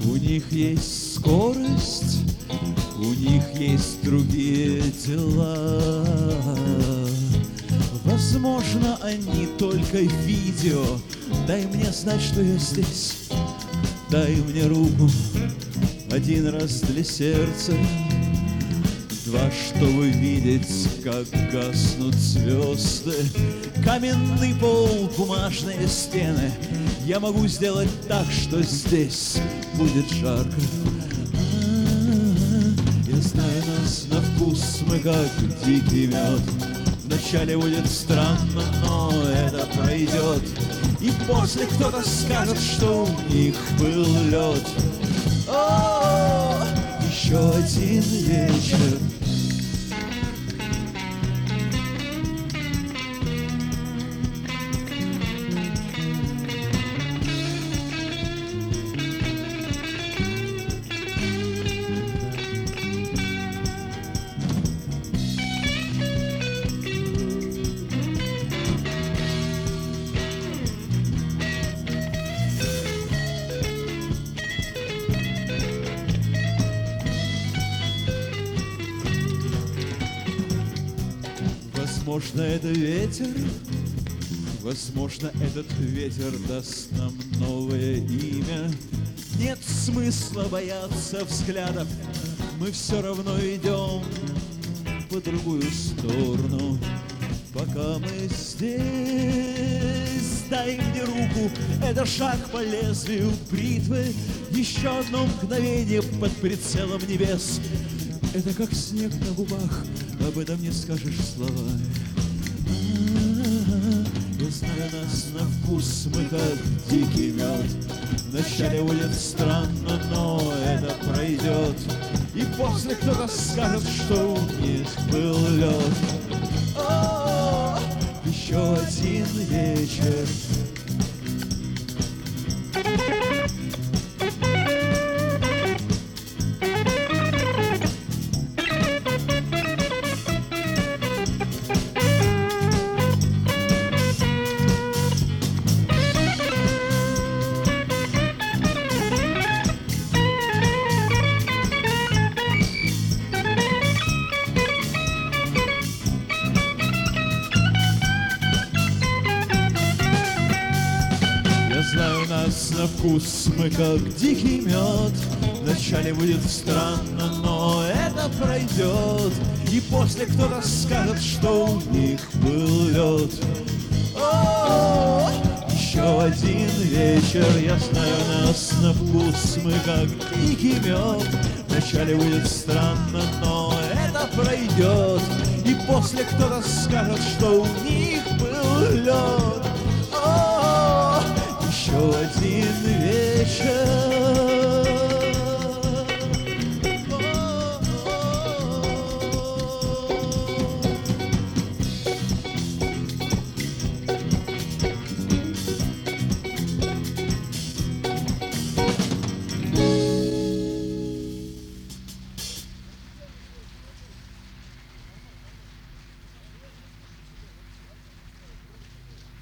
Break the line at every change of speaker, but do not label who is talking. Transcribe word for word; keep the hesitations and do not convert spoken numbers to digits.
У них есть скорость, у них есть другие дела. Возможно, они только видео. Дай мне знать, что я здесь. Дай мне руку один раз для сердца, два, чтобы видеть, как гаснут звезды. Каменный пол, бумажные стены. Я могу сделать так, что здесь будет жарко. Я знаю нас на вкус, мы как дикий мед. Вначале будет странно, но это пройдет. И после кто-то скажет, что у них был лед. О, еще один вечер. Возможно, это ветер, возможно, этот ветер даст нам новое имя. Нет смысла бояться взглядов, мы все равно идем по другую сторону. Пока мы здесь, дай мне руку, это шаг по лезвию бритвы. Еще одно мгновение под прицелом небес. Это как снег на губах, об этом не скажешь словами. Я знаю нас на вкус, мы как дикий мед. Вначале будет странно, но это пройдет. И после кто-то скажет, что у них был лед. О, еще один вечер. Знаю нас на вкус, мы как дикий мед. Вначале будет странно, но это пройдет. И после кто-то скажет, что у них был лед. О, еще один вечер. Я знаю нас на вкус, мы как дикий мед. Вначале будет странно, но это пройдет. И после кто-то скажет, что у них был лед.